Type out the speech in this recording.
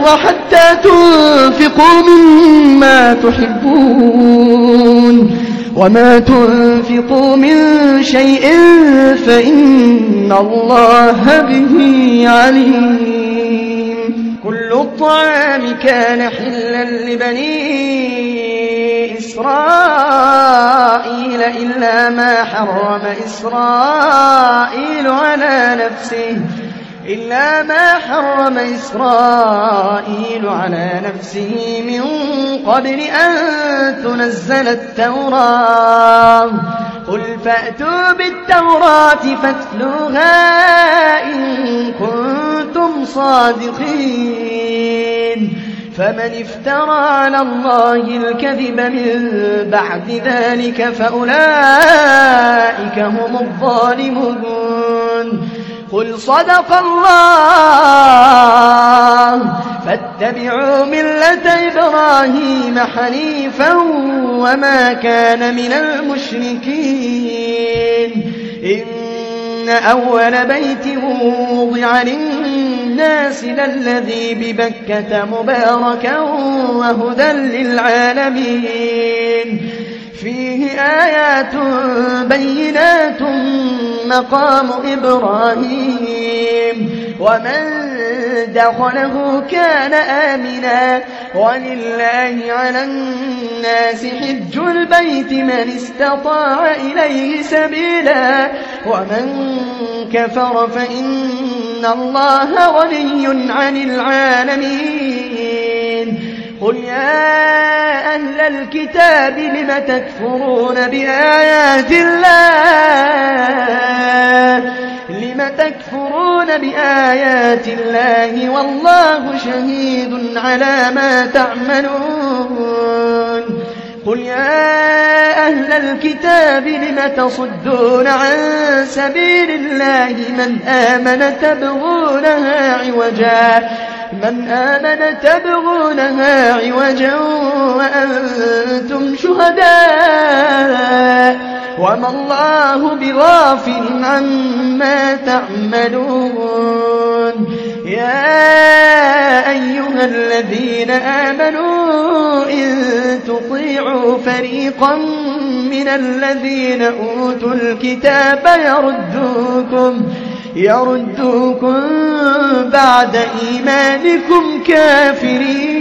حتى تنفقوا مما تحبون وما تنفقوا من شيء فإن الله به عليم. كل الطعام كان حلا لبني إسرائيل إلا ما حرم إسرائيل على نفسه من قبل أن تنزل التوراة. قل فأتوا بالتوراة فاتلوها إن كنتم صادقين. فمن افترى على الله الكذب من بعد ذلك فأولئك هم الظالمون. قل صدق الله فاتبعوا ملة إبراهيم حنيفا وما كان من المشركين. إن أول بيت وضع للناس للذي ببكة مباركا وهدى للعالمين. فيه آيات بينات مقام إبراهيم ومن دخله كان آمنا ولله على الناس حج البيت من استطاع إليه سبيلا ومن كفر فإن الله غني عن العالمين. قل يا أهل الكتاب لم تكفرون بآيات الله والله شهيد على ما تعملون. قل يا أهل الكتاب لم تصدون عن سبيل الله من آمن تبغونها عوجا وأنتم شهداء وما الله بغافل عما تعملون. يا أيها الذين آمنوا إن تطيعوا فريقا من الذين أوتوا الكتاب يردوكم بعد إيمانكم كافرين